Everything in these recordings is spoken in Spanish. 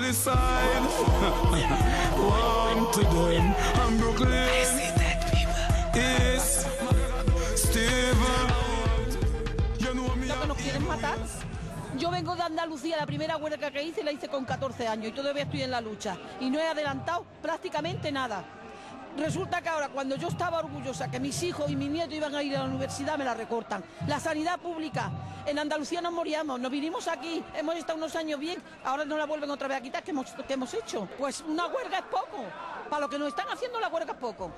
suicide. Warm to them. I'm Brooklyn. I see that people. Is Steven. ¿Lo que nos quieren matar? Yo vengo de Andalucía, la primera huelga que hice la hice con 14 años y todavía estoy en la lucha. Y no he adelantado prácticamente nada. Resulta que ahora, cuando yo estaba orgullosa que mis hijos y mis nietos iban a ir a la universidad, me la recortan. La sanidad pública, en Andalucía nos moríamos, nos vinimos aquí, hemos estado unos años bien, ahora nos la vuelven otra vez a quitar. ¿Qué hemos hecho? Pues una huelga es poco. Para lo que nos están haciendo, la huelga es poco.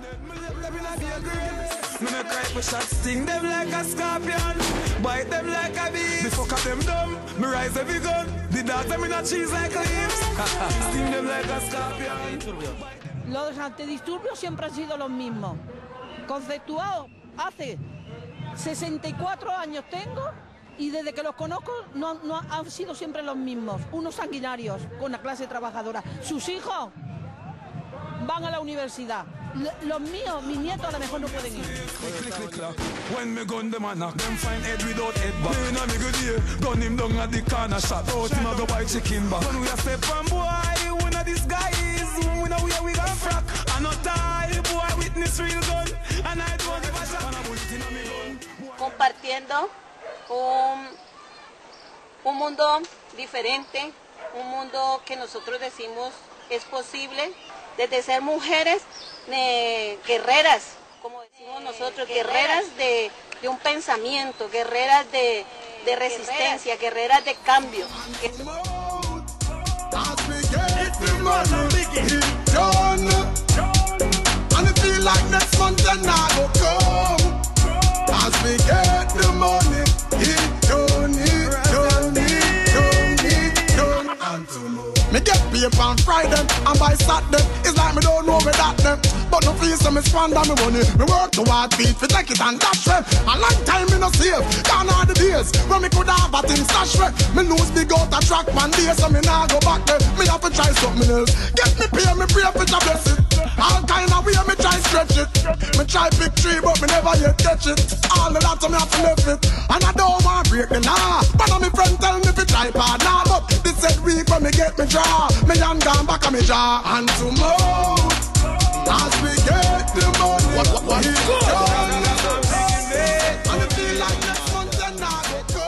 Los antidisturbios siempre han sido los mismos. Conceptuados hace 64 años tengo y desde que los conozco no han sido siempre los mismos. Unos sanguinarios con la clase trabajadora. Sus hijos van a la universidad. Los míos, mis nietos a lo mejor no pueden ir. Compartiendo un mundo diferente, un mundo que nosotros decimos es posible, desde ser mujeres guerreras, como decimos nosotros, guerreras de un pensamiento, guerreras de resistencia, guerreras de cambio. Me get paid on Friday and by Saturday, it's like me don't know me that them. But no feel so me squander me money. Me work to hard feet, fi take it and dash them. A long time me no save, gone all the days when me could have a thing stash me. Me lose big out a track one day, so me nah go back there. Me have to try something else. Get me pay, me pray for your blessing. All kind of way me try stretch it. Me try pick tree, but me never yet catch it. All of that so me have to left it. And I don't want break the law. One of me friend tell me fi try hard now, but this said week when me get me draw. Me hand gone back on me jaw. And to move as we get the money. What is good? And it feel like next month and I go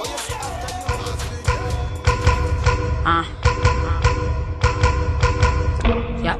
Yep.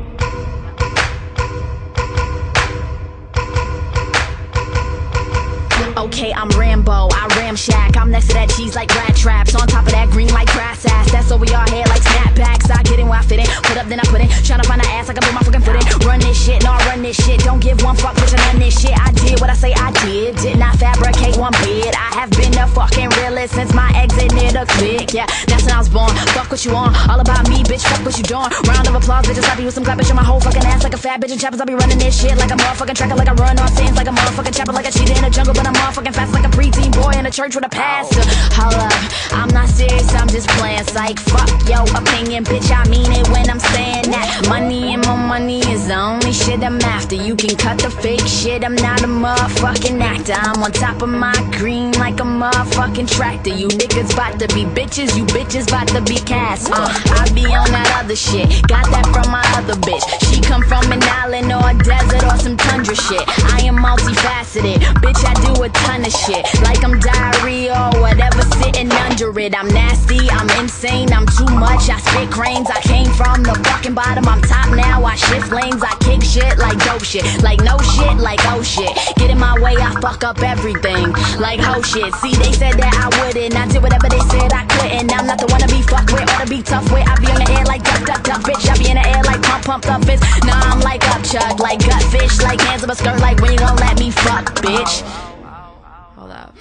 Okay, I'm Rambo, I ramshack. I'm next to that cheese like rat traps. On top of that green like grass ass. That's over your head like snapbacks. I get in where I fit in. Put up, then I put in. Tryna find an ass, I can put my fucking foot in. Run this shit, no, I run this shit. Don't give one fuck, bitch, I done this shit. I did what I say I did. Did not fabricate one bit. I have been the fucking realest since my exit near the click. Yeah, that's when I was born. Fuck what you on. All about me, bitch, fuck what you doing. Round of applause, bitches, I be with some clap, bitch, on my whole fucking ass like a fat bitch in chappers. I be running this shit like a motherfucking tracker, like I run on scenes, like a motherfucking chopper, like a cheetah in the jungle, but I'm motherfucking fast like a preteen boy in a church with a pastor. Hold up, I'm not serious, I'm just playing. Psych, fuck your opinion, bitch, I mean it when I'm saying that. Money and more money is the only shit I'm after. You can cut the fake shit, I'm not a motherfucking actor. I'm on top of my green like a motherfucking tractor. You niggas bout to be bitches, you bitches bout to be cast. I be on that other shit, got that from my other bitch. She come from an island or a desert or some tundra shit. I am multifaceted, bitch, I do a ton of shit. Like I'm diarrhea or whatever sitting under it. I'm nasty, I'm insane, I'm too much, I spit cranes. I came from the fucking bottom, I'm top now, I shift lanes. I kick shit like dope shit, like no shit, like oh shit. Get in my way, I fuck up everything, like ho shit. See, they said that I wouldn't, I did whatever they said I couldn't. I'm not the one to be fucked with or to be tough with. I be on the air like duck, duck, duck, bitch. I be in the air like pump up fist. Nah, I'm like up chug, like gut fish, like hands up a skirt, like when you gon' let me fuck, bitch. Hold up.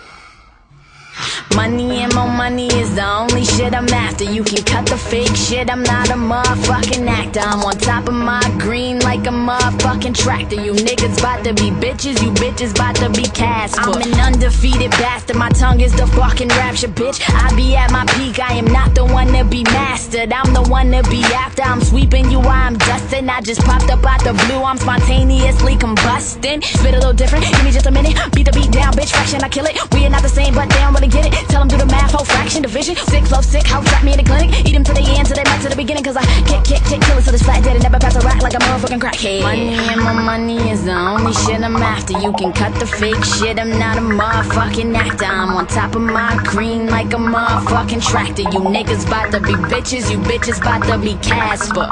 Money and more money is the only shit I'm after. You can cut the fake shit, I'm not a motherfucking actor. I'm on top of my green like a motherfucking tractor. You niggas bout to be bitches, you bitches bout to be cast. I'm an undefeated bastard, my tongue is the fucking rapture, bitch. I be at my peak, I am not the one to be mastered. I'm the one to be after, I'm sweeping you while I'm dusting. I just popped up out the blue, I'm spontaneously combusting. Spit a little different, give me just a minute, beat the beat down, bitch, fraction, I kill it. We are not the same, but they don't really get it. Tell them do the math, whole fraction, division. Sick, flow, sick, how trap me in the clinic. Eat them to the end, till they back to the beginning. Cause I kick, kill it till it's flat dead and never pass a rack like a motherfucking crackhead. Money and my money is the only shit I'm after. You can cut the fake shit, I'm not a motherfucking actor. I'm on top of my green like a motherfucking tractor. You niggas bout to be bitches, you bitches bout to be Casper.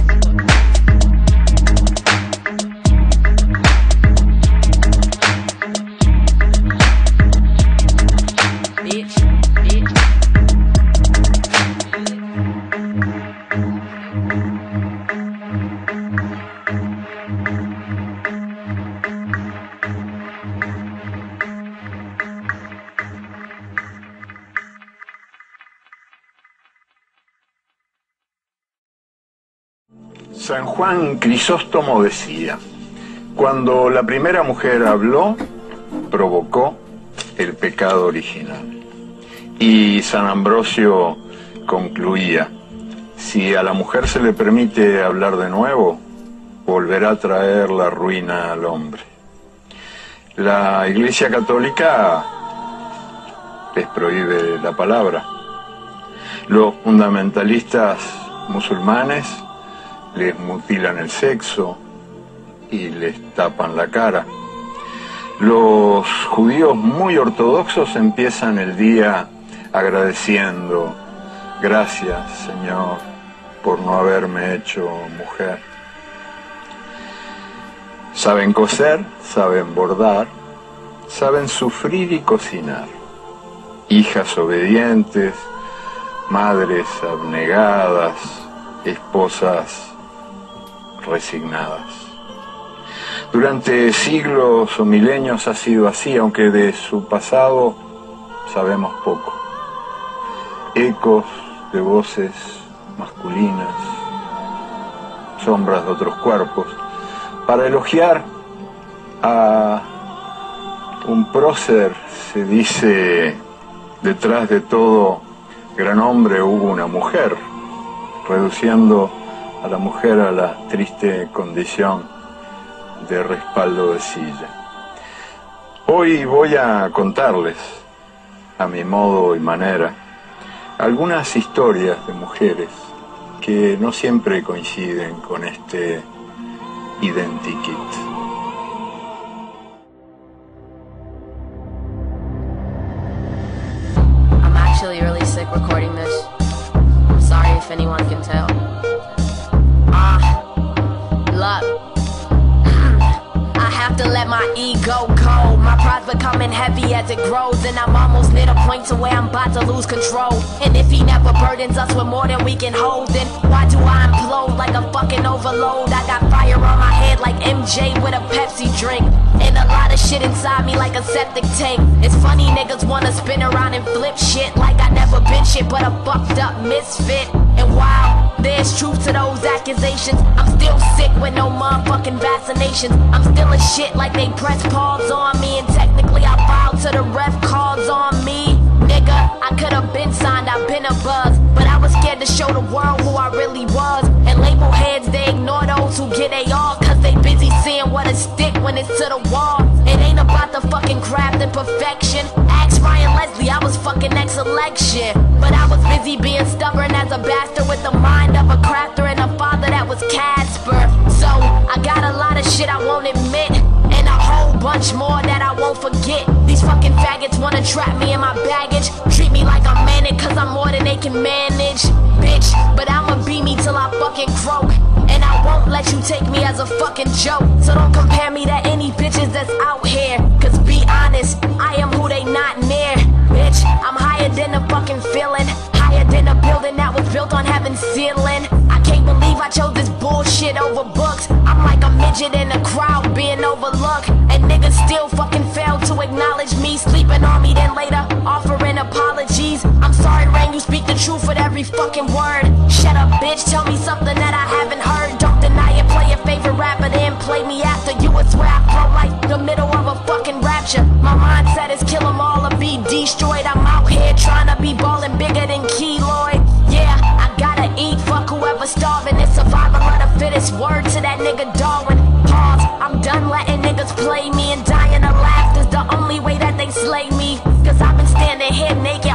San Juan Crisóstomo decía: cuando la primera mujer habló, provocó el pecado original. Y San Ambrosio concluía: si a la mujer se le permite hablar de nuevo, volverá a traer la ruina al hombre. La Iglesia Católica les prohíbe la palabra. Los fundamentalistas musulmanes les mutilan el sexo y les tapan la cara. Los judíos muy ortodoxos empiezan el día agradeciendo: gracias, Señor, por no haberme hecho mujer. Saben coser, saben bordar, saben sufrir y cocinar. Hijas obedientes, madres abnegadas, esposas resignadas. Durante siglos o milenios ha sido así, aunque de su pasado sabemos poco. Ecos de voces masculinas, sombras de otros cuerpos. Para elogiar a un prócer se dice: detrás de todo gran hombre hubo una mujer, reduciendo a la mujer a la triste condición de respaldo de silla. Hoy voy a contarles, a mi modo y manera, algunas historias de mujeres que no siempre coinciden con este identikit. I'm actually really sick recording this. I'm sorry if anyone can tell. Look, I have to let my ego go. My pride's becoming heavy as it grows, and I'm almost near the point to where I'm about to lose control. And if he never burdens us with more than we can hold, then why do I implode like a fucking overload? I got fire on my head like MJ with a Pepsi drink, and a lot of shit inside me like a septic tank. It's funny niggas wanna spin around and flip shit like I never been shit but a fucked up misfit. And while there's truth to those accusations, I'm still sick with no motherfucking vaccinations. I'm still a shit like they press pause on me, and technically I filed to the ref calls on me. Nigga, I could've been signed, I've been a buzz, but I was scared to show the world who I really was. And label heads, they ignore those who get they all, cause they busy seeing what is stick when it's to the wall. It ain't about the fucking craft and perfection. Ask Ryan Leslie, I was fucking next election, but I was busy being stubborn as a bastard with the mind of a crafter and a father that was Casper. So I got a lot of shit I won't admit, and a whole bunch more that I won't forget. These fucking faggots wanna trap me in my baggage, treat me like I'm manic cause I'm more than they can manage. Bitch, but I'ma be me till I fucking croak, and I won't let you take me as a fucking joke. So don't compare me to any bitches that's out here, cause be honest, I am who they not near. Bitch, I'm higher than a fucking feeling, higher than a building that was built on heaven's ceiling. I can't believe I chose this bullshit over books. I'm like a midget in a crowd being overlooked, and niggas still fucking fail to acknowledge me. Sleeping on me then later offering apologies. I'm sorry, Rain, you speak the truth with every fucking word. Shut up, bitch, tell me something that I haven't heard. Don't deny it, play your favorite rapper, then play me after. You would swear I flow like the middle of a fucking rapture. My mindset is kill 'em all or be destroyed. I'm out here trying to be ballin' bigger than Keloid. Yeah, I gotta eat, fuck whoever starving. It's survival of the fittest, word to that nigga Darwin. Pause, I'm done letting niggas play me, and dying to laugh is the only way that they slay me. Cause I've been standing here naked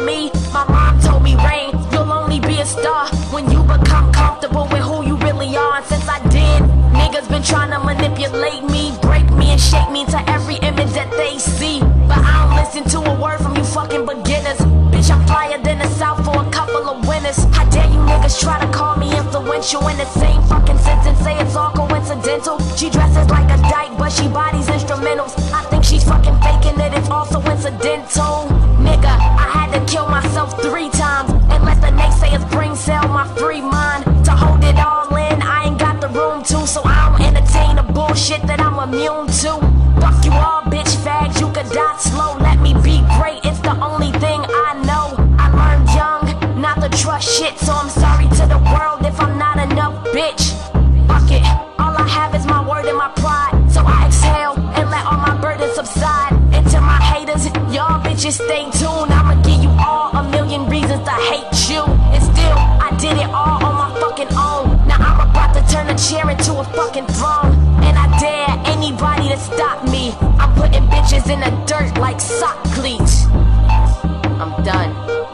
me. My mom told me, Rain, you'll only be a star when you become comfortable with who you really are. And since I did, niggas been trying to manipulate me, break me and shape me into every image that they see. But I don't listen to a word from you fucking beginners. Bitch, I'm flyer than the South for a couple of winners. How dare you niggas try to call me influential in the same fucking sentence, say it's all coincidental. She dresses like a dyke, but she bodies instrumentals. I think she's fucking faking it, it's also incidental. Nigga, I had to kill myself 3 times and let the naysayers brain cell my free mind. To hold it all in, I ain't got the room to, so I don't entertain the bullshit that I'm immune to. Fuck you all, bitch fags, you could die slow. Let me be great, it's the only thing I know. I learned young not to trust shit, so I'm sorry to the world if I'm not enough, bitch. Fuck it, all I have is my word and my pride, so I exhale and let all my burdens subside. And to my haters, y'all bitches stay tuned, I'ma give you all a million reasons to hate you. And still, I did it all on my fucking own. Now I'm about to turn a chair into a fucking throne, and I dare anybody to stop me. I'm putting bitches in the dirt like sock cleats. I'm done.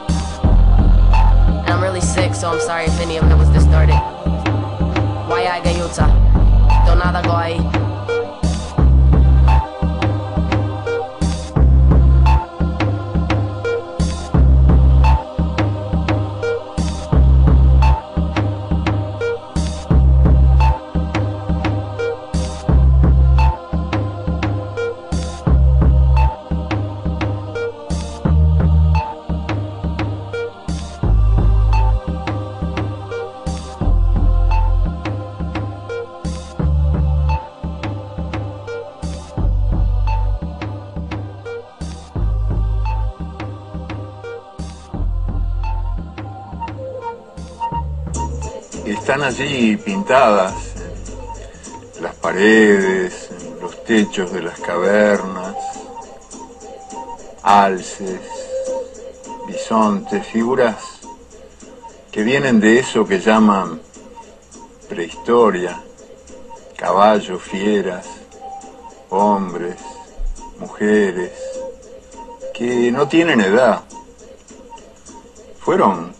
And I'm really sick, so I'm sorry if any of it was distorted. Why gayuta? Donada go ahí. Están allí pintadas en las paredes, en los techos de las cavernas, alces, bisontes, figuras que vienen de eso que llaman prehistoria, caballos, fieras, hombres, mujeres, que no tienen edad. Fueron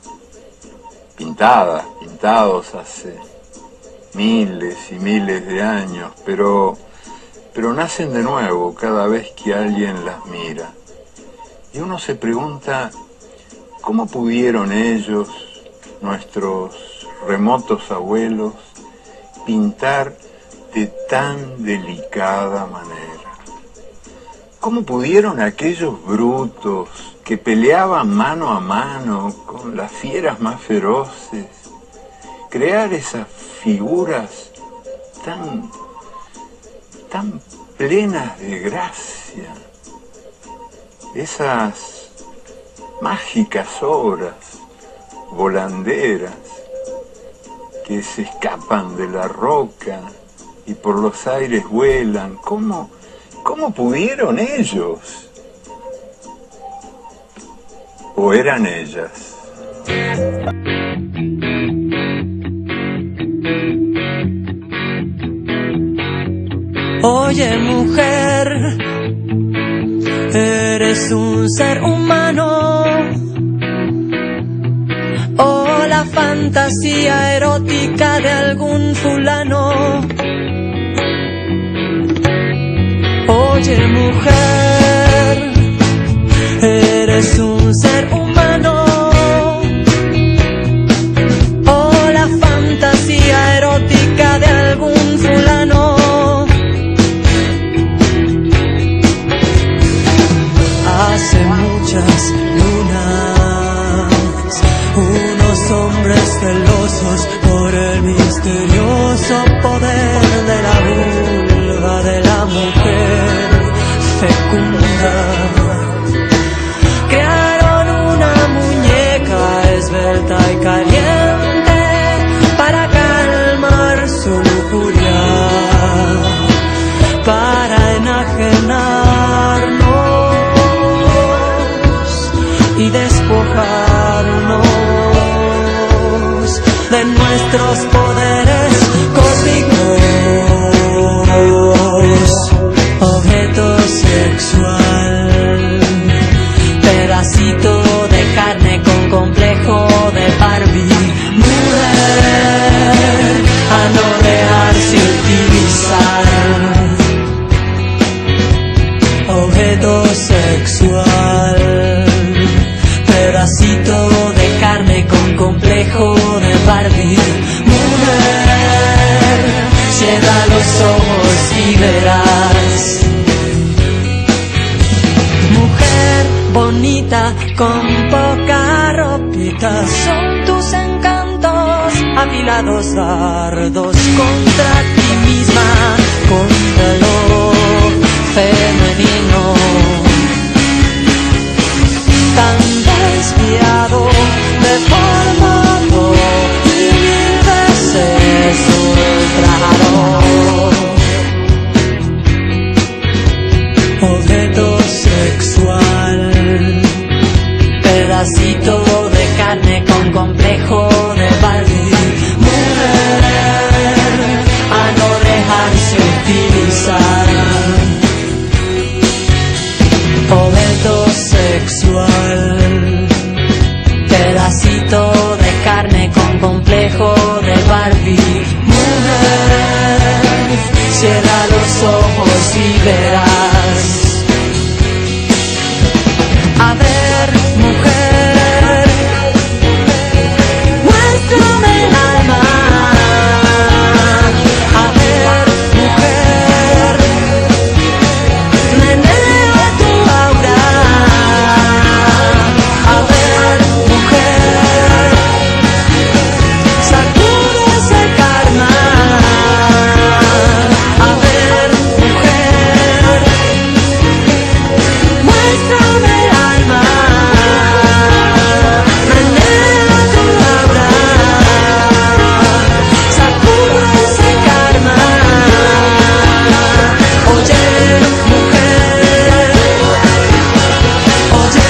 pintados hace miles y miles de años, pero nacen de nuevo cada vez que alguien las mira. Y uno se pregunta, ¿cómo pudieron ellos, nuestros remotos abuelos, pintar de tan delicada manera? ¿Cómo pudieron aquellos brutos que peleaban mano a mano con las fieras más feroces crear esas figuras tan plenas de gracia, esas mágicas obras volanderas que se escapan de la roca y por los aires vuelan? ¿Cómo pudieron ellos? ¿O eran ellas? Oye, mujer, eres un ser humano, o la fantasía erótica de algún fulano. Oye, mujer, eres un ser humano, o la fantasía erótica de algún fulano. Hace muchas lunas, unos hombres celosos por el misterioso poder de la vulva de la mujer fecunda. Crearon una muñeca esbelta y caliente para calmar su lujuria, para enajenarnos y despojarnos de nuestros poderes cósmicos. Objeto sexual, pedacito de carne bonita con poca ropita. Son tus encantos, afilados dardos contra ti misma, contra lo femenino. Tan desviado, deformado y mil veces ultrajado. Objeto sexual, pedacito de carne con complejo de Barbie. Mujer, a no dejarse utilizar. Objeto sexual, pedacito de carne con complejo de Barbie. Mujer, cierra los ojos y verás. A ver, mujer, muéstrame el alma. A ver, mujer, menea tu aura. A ver, mujer, sacude ese karma. A ver, mujer, muéstrame el alma. Menea tu aura. Sacude ese karma. Oye, mujer. Oye,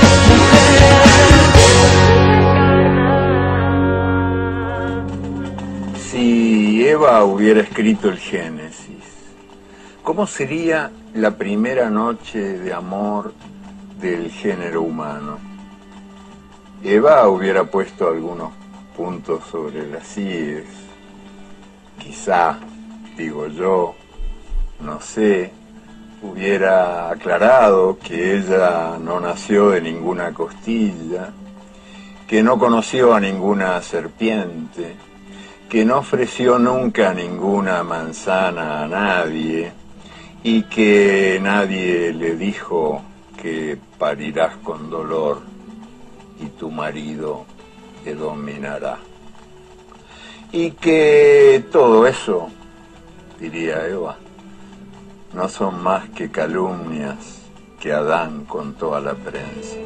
mujer. Si Eva hubiera escrito el Génesis, ¿cómo sería la primera noche de amor del género humano? Eva hubiera puesto algunos puntos sobre las íes. Quizá, digo yo, no sé, hubiera aclarado que ella no nació de ninguna costilla, que no conoció a ninguna serpiente, que no ofreció nunca ninguna manzana a nadie y que nadie le dijo que parirás con dolor y tu marido te dominará. Y que todo eso, diría Eva, no son más que calumnias que Adán contó a la prensa.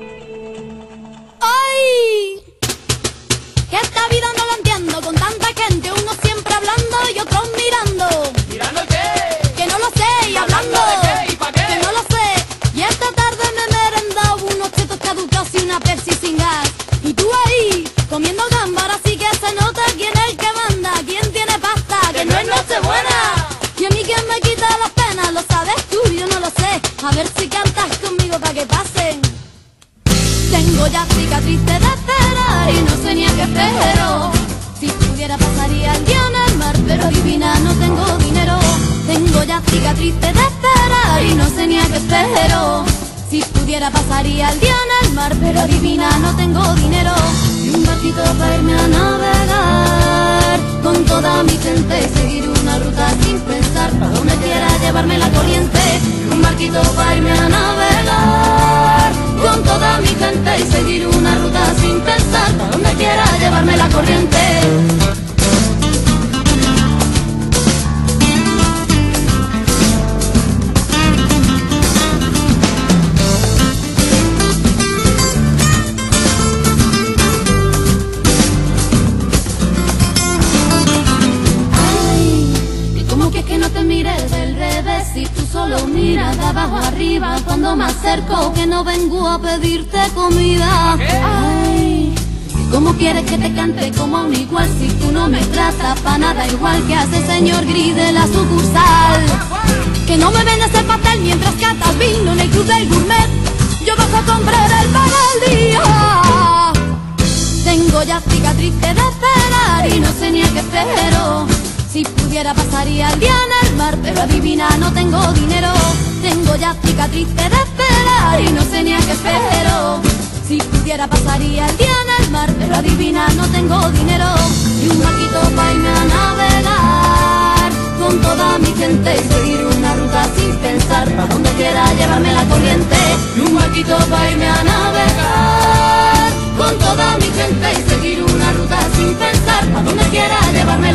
¡Ay! Que esta vida no la entiendo, con tanta gente, uno siempre hablando y otros mirando. ¿Mirando qué? Que no lo sé, y hablando. ¿De qué? ¿Y pa' qué? Que no lo sé. Y esta tarde me he merendado unos chetos caducados y una Pepsi sin gas. Y tú ahí, comiendo gamba, ahora sí que se nota quién es el que manda, quién tiene pasta, que no es Nochebuena. Y a mí quién me quita las penas, lo sabes tú, yo no lo sé. A ver si cantas conmigo pa' que pasen. Tengo ya cicatrices de esperar y no sé ni a qué espero. Si pudiera pasaría el día en el mar, pero adivina, no tengo dinero. Tengo ya cicatrices de esperar y no sé ni a qué espero. Si pudiera pasaría el día en el mar, pero adivina, no tengo dinero. Y un barquito para irme a navegar con toda mi gente y seguir una ruta sin pensar para donde quiera llevarme la corriente. Y un barquito para irme a navegar con toda mi gente y seguir una ruta sin pensar para donde quiera llevarme la corriente. Si tú solo miras de abajo arriba cuando me acerco, que no vengo a pedirte comida. Ay, ¿cómo quieres que te cante como a un igual si tú no me tratas pa' nada igual que hace señor gris de la sucursal? Que no me ven ese pastel mientras catas vino en el club del gourmet. Yo bajo a comprar el pan al día. Tengo ya cicatrices de esperar y no sé ni a qué espero. Si pudiera pasaría el día en el mar, pero adivina, no tengo dinero. Tengo ya cicatrices de esperar y no sé ni a qué espero. Si pudiera pasaría el día en el mar, pero adivina, no tengo dinero. Y un barquito para irme a navegar con toda mi gente y seguir una ruta sin pensar para donde quiera llevarme la corriente. Y un barquito para irme a navegar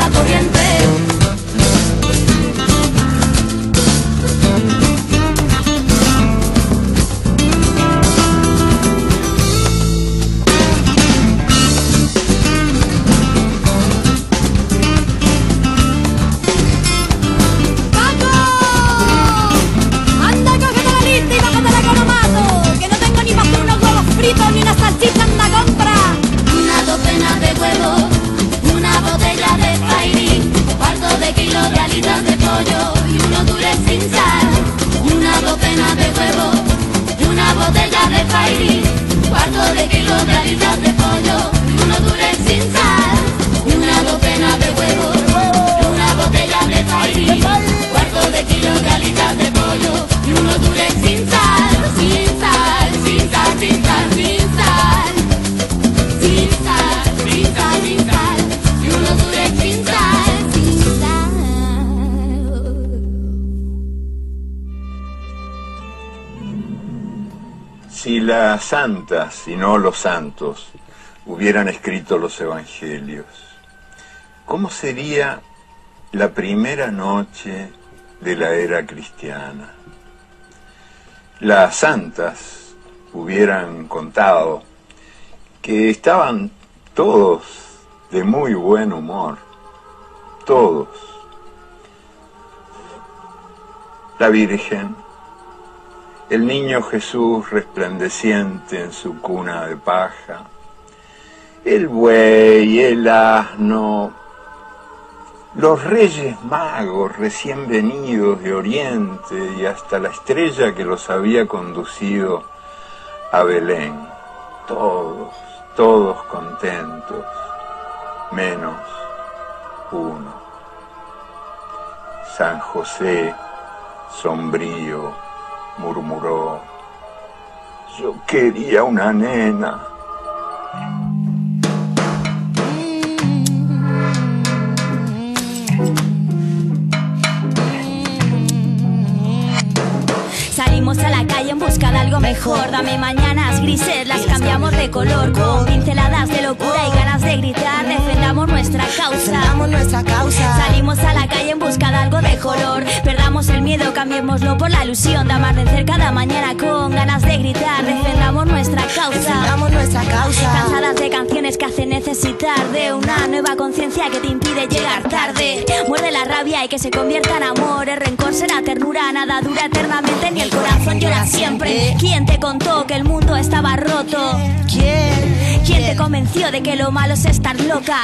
la corriente. Ni una salchicha en la compra. Una docena de huevos, una botella de Fairy, cuarto de kilo de alitas de pollo y unos dures sin sal. Una docena de huevos, una botella de Fairy, cuarto de kilo de alitas de pollo y unos dures sin sal. Una docena de huevos, una botella de Fairy, cuarto de kilo de alitas de pollo y unos dures sin sal, sin sal, sin sal, sin sal, sin sal. Sin sal, sin sal, sin sal, y unos dures sin sal, sin sal. Si las santas y no los santos hubieran escrito los evangelios, ¿cómo sería la primera noche de la era cristiana? Las santas hubieran contado que estaban todos de muy buen humor, todos. La Virgen, el niño Jesús resplandeciente en su cuna de paja, el buey, el asno, los reyes magos recién venidos de Oriente y hasta la estrella que los había conducido a Belén, todos contentos, menos uno. San José, sombrío, murmuró: yo quería una nena. Salimos a la calle en busca de algo mejor. Dame mañanas grises, las cambiamos de color, con pinceladas de locura y ganas de gritar. Defendamos nuestra causa. Salimos a la calle en busca de algo de color. Perdamos el miedo, cambiémoslo por la ilusión de amanecer cada mañana con ganas de gritar. Defendamos nuestra causa. Cansadas de canciones que hacen necesitar de una nueva conciencia que te impide llegar tarde. Muerde la rabia y que se convierta en amor. El rencor será ternura, nada dura eternamente, ni el corazón llora siempre. ¿Quién te contó que el mundo estaba roto? ¿Quién te convenció de que lo malo es estar loca?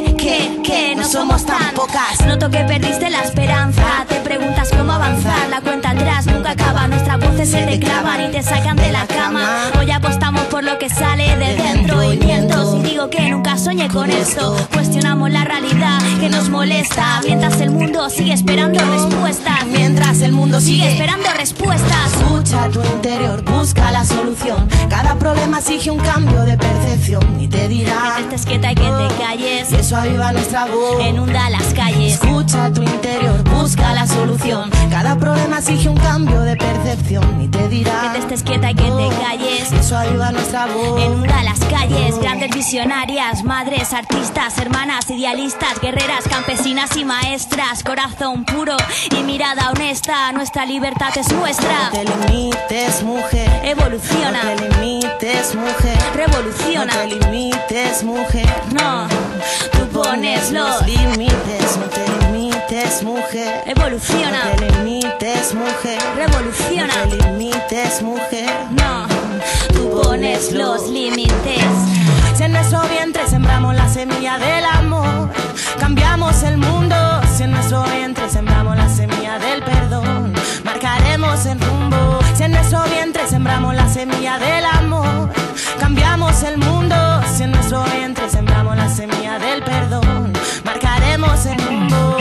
Que no somos tan pocas. Noto que perdiste la esperanza. Te preguntas cómo avanzar. La cuenta atrás nunca acaba. Nuestras voces se te clavan y te sacan de la cama. Hoy apostamos por lo que sale de dentro y miento si digo que nunca soñé con esto. Cuestionamos la realidad que nos molesta mientras el mundo sigue esperando respuestas. Mientras el mundo Sigue esperando respuestas. Escucha tu interior, busca la solución. Cada problema exige un cambio de percepción y te dirá que estés quieta y que te calles. Y eso aviva nuestra voz. Inunda las calles. Escucha tu interior, busca la solución. Cada problema exige un cambio de percepción y te dirá que te estés quieta y que te calles. Y eso aviva nuestra voz. Inunda las calles. Grandes visionarias, madres, artistas, hermanas, idealistas, guerreras, campesinas y maestras. Corazón puro y mirada honesta. Nuestra libertad es nuestra. No te limites, mujer. Evoluciona. No te limites, mujer. Revoluciona. No te limites, mujer. No, tú pones los límites. No te limites, mujer. Evoluciona. No te limites, mujer. Revoluciona. No te limites, mujer. No, tú pones los límites. Si en nuestro vientre sembramos la semilla del amor, cambiamos el mundo. Si en nuestro vientre sembramos la semilla del perdón, marcaremos el rumbo. Si en nuestro vientre sembramos la semilla del amor, cambiamos el mundo. Si en nuestro vientre sembramos la semilla del perdón, marcaremos el rumbo.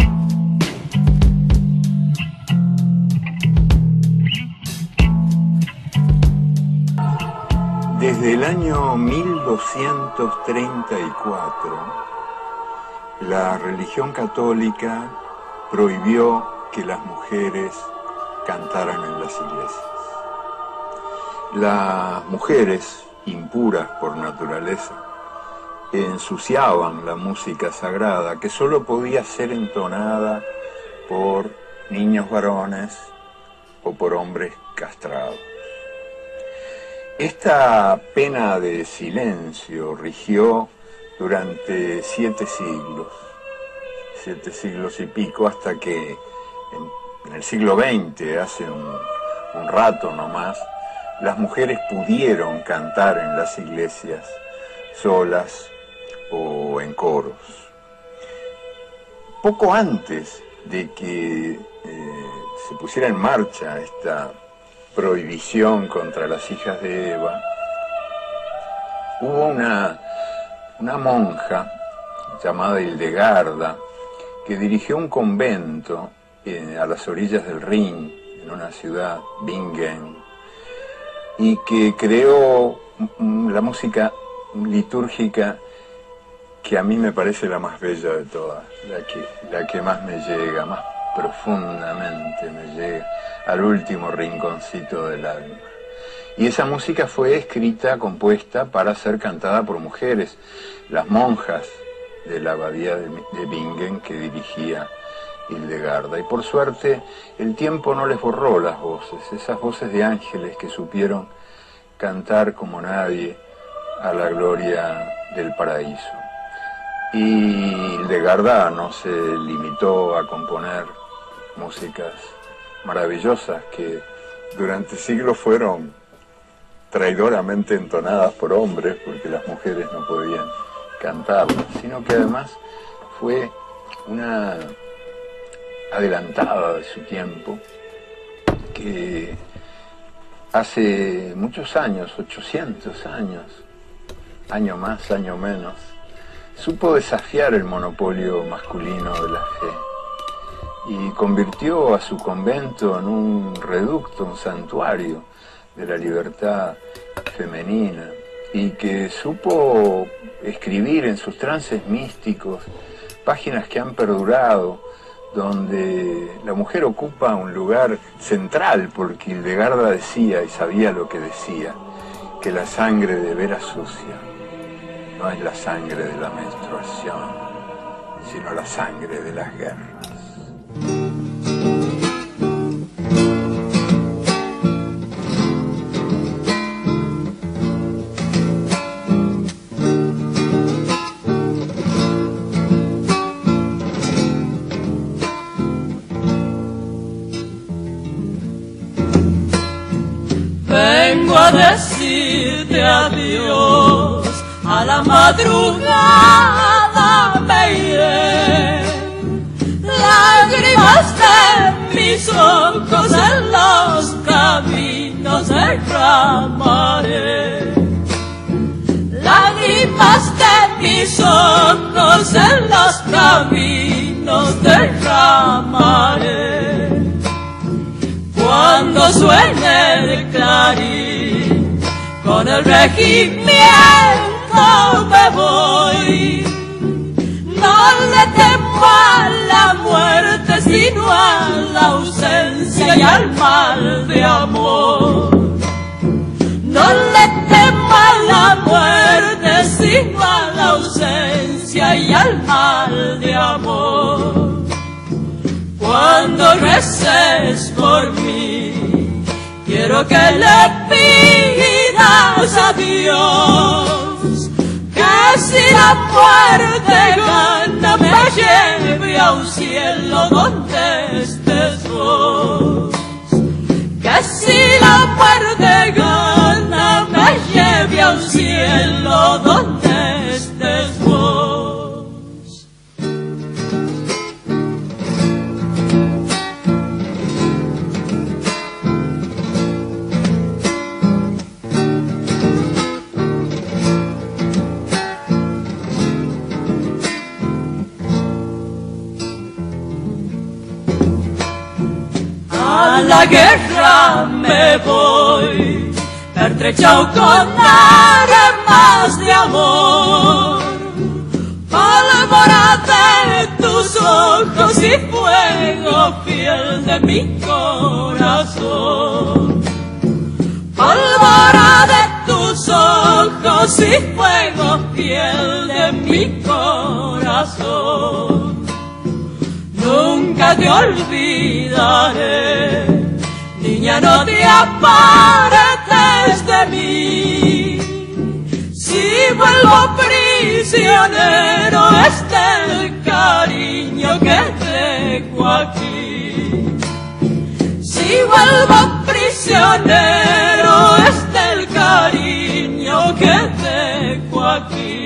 Desde el año 1234, la religión católica prohibió que las mujeres cantaran en las iglesias. Las mujeres, impuras por naturaleza, ensuciaban la música sagrada, que solo podía ser entonada por niños varones o por hombres castrados. Esta pena de silencio rigió durante 7 siglos y pico, hasta que en el siglo XX, hace un rato nomás, las mujeres pudieron cantar en las iglesias solas o en coros. Poco antes de que se pusiera en marcha esta prohibición contra las hijas de Eva, hubo una monja llamada Hildegarda que dirigió un convento a las orillas del Rin, en una ciudad, Bingen, y que creó la música litúrgica que a mí me parece la más bella de todas, la que más me llega, más profundamente me llega al último rinconcito del alma. Y esa música fue escrita, compuesta para ser cantada por mujeres, las monjas de la abadía de Bingen que dirigía Hildegarda. Y por suerte el tiempo no les borró las voces, esas voces de ángeles que supieron cantar como nadie a la gloria del paraíso. Y Hildegarda no se limitó a componer músicas maravillosas que durante siglos fueron traidoramente entonadas por hombres, porque las mujeres no podían cantarlas, sino que además fue una adelantada de su tiempo, que hace muchos años, 800 años, año más, año menos, supo desafiar el monopolio masculino de la fe y convirtió a su convento en un reducto, un santuario de la libertad femenina, y que supo escribir en sus trances místicos páginas que han perdurado, donde la mujer ocupa un lugar central, porque Hildegarda decía, y sabía lo que decía, que la sangre de veras sucia no es la sangre de la menstruación, sino la sangre de las guerras. Vengo a decirte adiós, a la madrugada me iré, lágrimas de mis ojos en los caminos derramaré, lágrimas de mis ojos en los caminos derramaré. Cuando suene el clarín, con el regimiento me voy. No le temo a la muerte, sino a la ausencia y al mal de amor. No le temo a la muerte, sino a la ausencia y al mal de amor. Cuando reces por mí, quiero que le pidas a Dios que si la muerte gana me lleve a un cielo donde estés vos. Que si la muerte gana me lleve a un cielo donde estés vos. A la guerra me voy, pertrechado con armas de amor, pólvora de tus ojos y fuego fiel de mi corazón. Pólvora de tus ojos luz y fuego fiel de mi corazón. Nunca te olvidaré, niña, no te apartes de mí. Si vuelvo prisionero es del cariño que dejo aquí. Si vuelvo prisionero es del cariño que dejo aquí.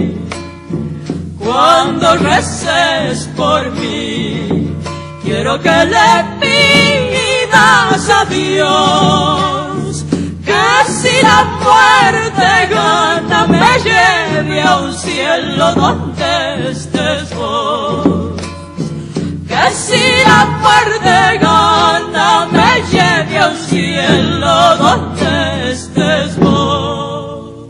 Cuando reces por mí, quiero que le pidas a Dios que si la muerte gana me lleve a un cielo donde estés vos. Que si la muerte gana me lleve a un cielo donde estés vos.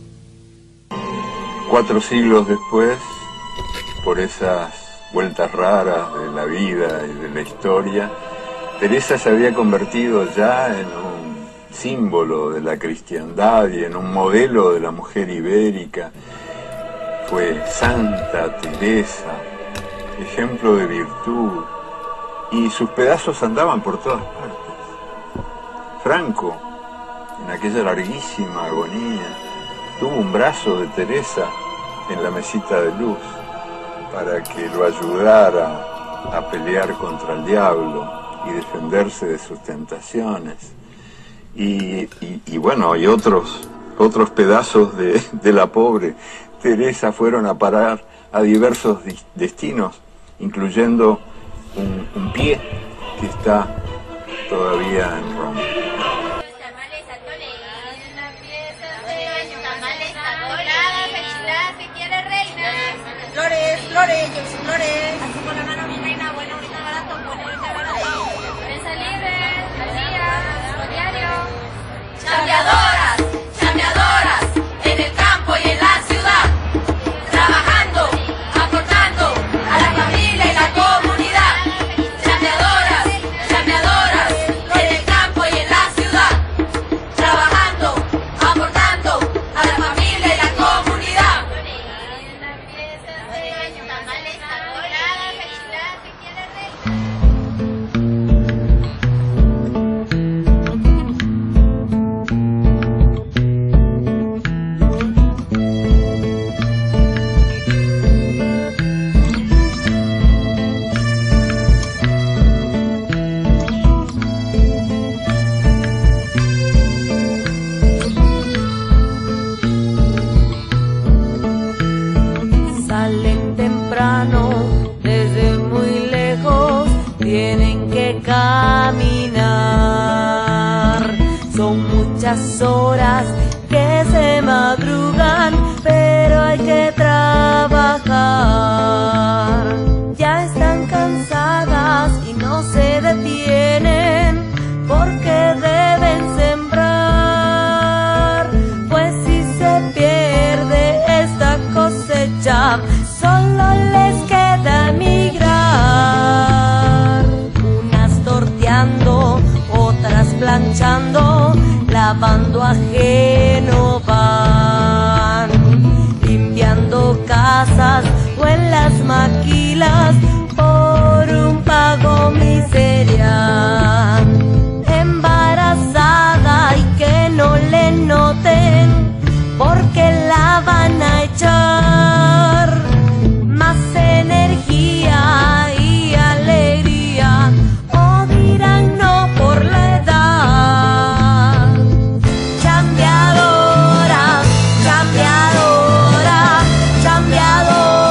4 siglos después, por esas vueltas raras de la vida y de la historia, Teresa se había convertido ya en un símbolo de la cristiandad y en un modelo de la mujer ibérica. Fue Santa Teresa, ejemplo de virtud, y sus pedazos andaban por todas partes. Franco, en aquella larguísima agonía, tuvo un brazo de Teresa en la mesita de luz para que lo ayudara a pelear contra el diablo y defenderse de sus tentaciones. Y bueno, y otros pedazos de la pobre Teresa fueron a parar a diversos destinos, incluyendo un pie que está todavía en Roma. Flores, flores, yo soy flores. Así con la mano mi reina, buena, bonita, barato, buena, bonita, barato. Prensa libre, al día, diario. Chambeadoras, chambeadoras, en el campo y en la ciudad. Trabajando, aportando a la familia y la comunidad. Chambeadoras, chambeadoras, en el campo y en la ciudad. Trabajando, aportando a la familia y la comunidad. Salen temprano, desde muy lejos, tienen que caminar. Son muchas horas que se madrugan, pero hay que trabajar. Ya están cansadas y no se detienen, porque deben sembrar. Pues si se pierde esta cosecha, solo les queda emigrar. Unas torteando, otras planchando, lavando ajeno van, limpiando casas o en las maquilas por un pago miseria. Embarazada y que no le noten, porque la van a echar. Más energía y alegría, o dirán no por la edad. Chambeadora, chambeadora,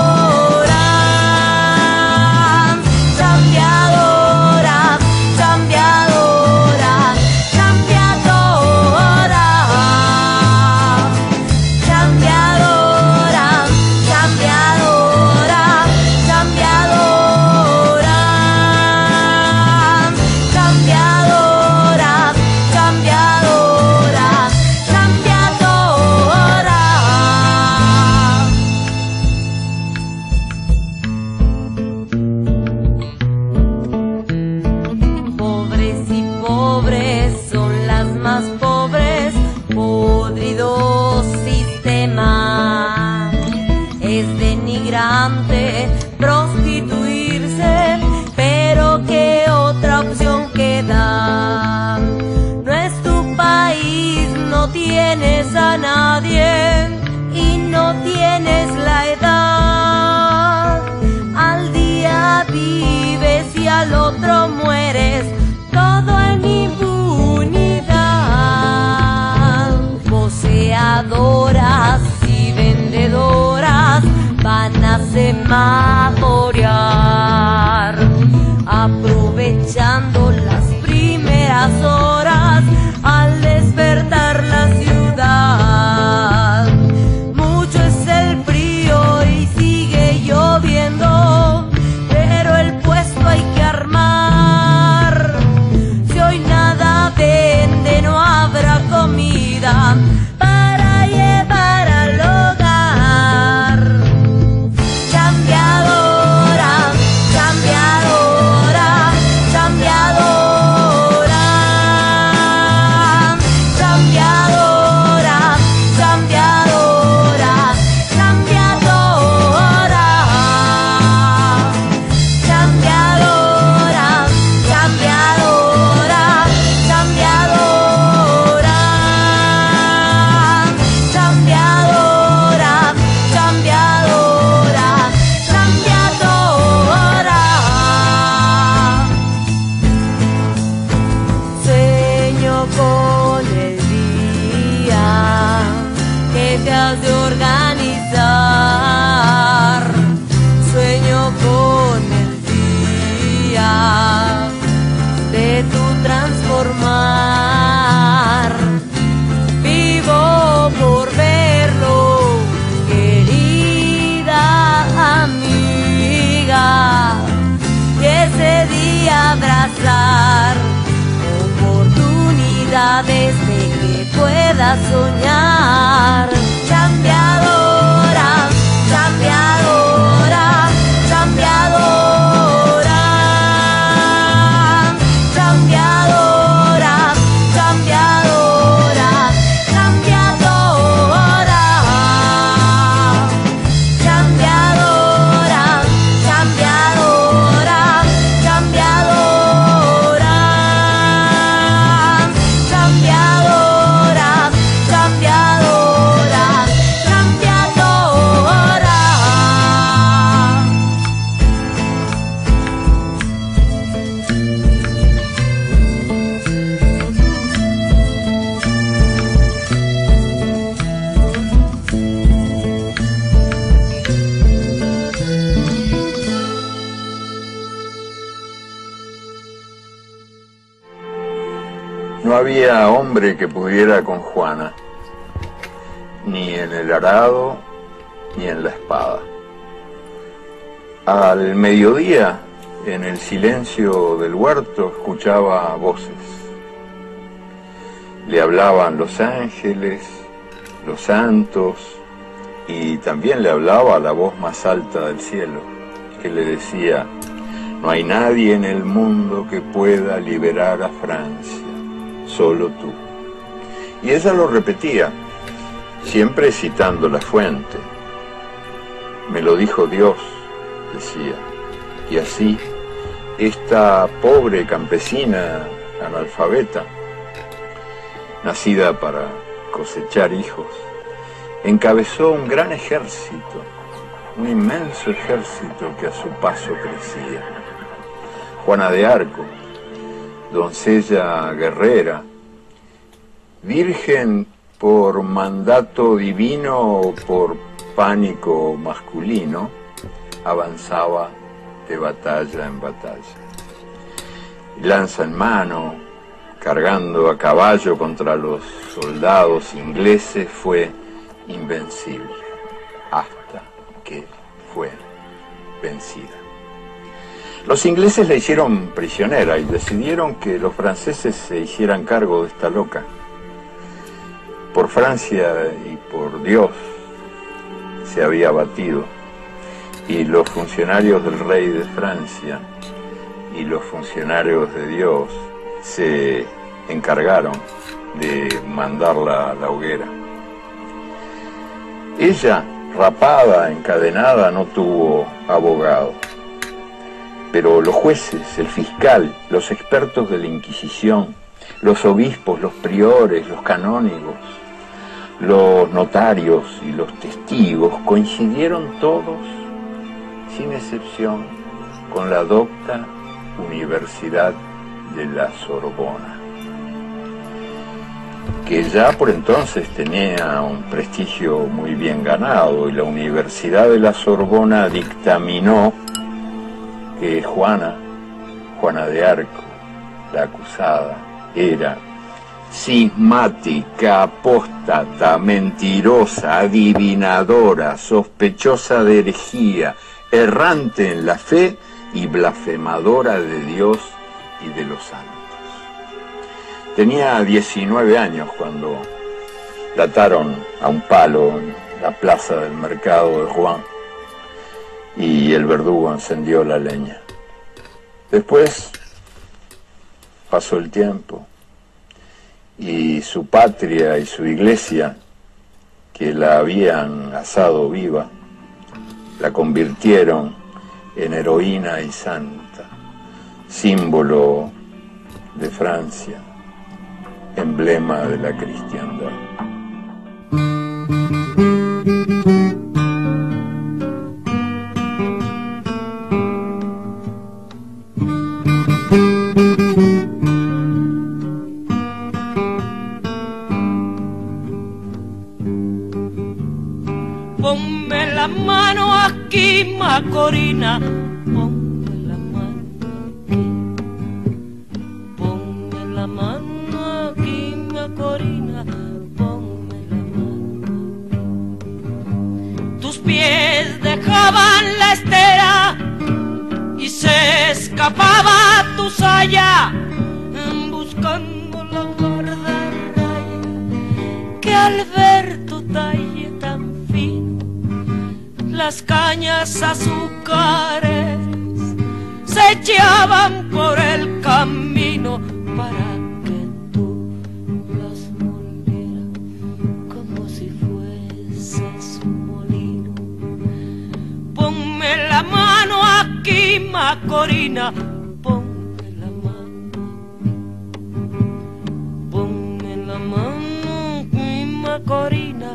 chambeadora, chambeadora, chambeadora. al otro mueres, todo en impunidad. Voceadoras y vendedoras van a semaforear, aprovechando las primeras horas al despertar la ciudad. Mucho es el frío y sigue lloviendo, pero el puesto hay que armar. Si hoy nada vende, no habrá comida para llevar al hogar. Chambeadora, chambeadora, chambeadora, chambeadora, chambeadora, chambeadora, chambeadora, chambeadora, chambeadora, chambeadora, chambeadora, chambeadora. Sueño con el día que te has de organizar. Sueño con el día de tu transformar. Vivo por verlo, querida amiga, y ese día abrazar oportunidades de que puedas soñar. Chambeadora, chambeadora, chambeadora, chambeadora, chambeadora, chambeadora, chambeadora, chambeadora, chambeadora, chambeadora, chambeadora, chambeadora. No había hombre que pudiera con Juana, ni en el arado, ni en la espada. Al mediodía, en el silencio del huerto, escuchaba voces. Le hablaban los ángeles, los santos, y también le hablaba la voz más alta del cielo, que le decía: no hay nadie en el mundo que pueda liberar a Francia, solo tú. Y ella lo repetía, siempre citando la fuente. Me lo dijo Dios, decía. Y así, esta pobre campesina analfabeta, nacida para cosechar hijos, encabezó un gran ejército, un inmenso ejército que a su paso crecía. Juana de Arco, doncella guerrera, virgen por mandato divino o por pánico masculino, avanzaba de batalla en batalla. Lanza en mano, cargando a caballo contra los soldados ingleses, fue invencible, hasta que fue vencida. Los ingleses la hicieron prisionera y decidieron que los franceses se hicieran cargo de esta loca. Por Francia y por Dios se había batido, y los funcionarios del rey de Francia y los funcionarios de Dios se encargaron de mandarla a la hoguera. Ella, rapada, encadenada, no tuvo abogado, pero los jueces, el fiscal, los expertos de la Inquisición, los obispos, los priores, los canónigos, los notarios y los testigos coincidieron todos, sin excepción, con la docta Universidad de la Sorbona, que ya por entonces tenía un prestigio muy bien ganado, y la Universidad de la Sorbona dictaminó que Juana de Arco, la acusada, era cismática, apóstata, mentirosa, adivinadora, sospechosa de herejía, errante en la fe y blasfemadora de Dios y de los santos. Tenía 19 años cuando la ataron a un palo en la plaza del mercado de Juan y el verdugo encendió la leña. Después pasó el tiempo y su patria y su iglesia, que la habían asado viva, la convirtieron en heroína y santa, símbolo de Francia, emblema de la cristiandad. Ponme la mano aquí, Macorina. Ponme la mano aquí. Ponme la mano aquí, Macorina. Ponme la mano aquí. Tus pies dejaban la estera y se escapaba tu saya, buscando la guardarraya que al ver tu talle tan fino, las cañas azúcares se echaban por el camino para que tú las molieras como si fueses un molino. Ponme la mano aquí, Macorina. Ponme la mano aquí. Ponme la mano aquí, Macorina.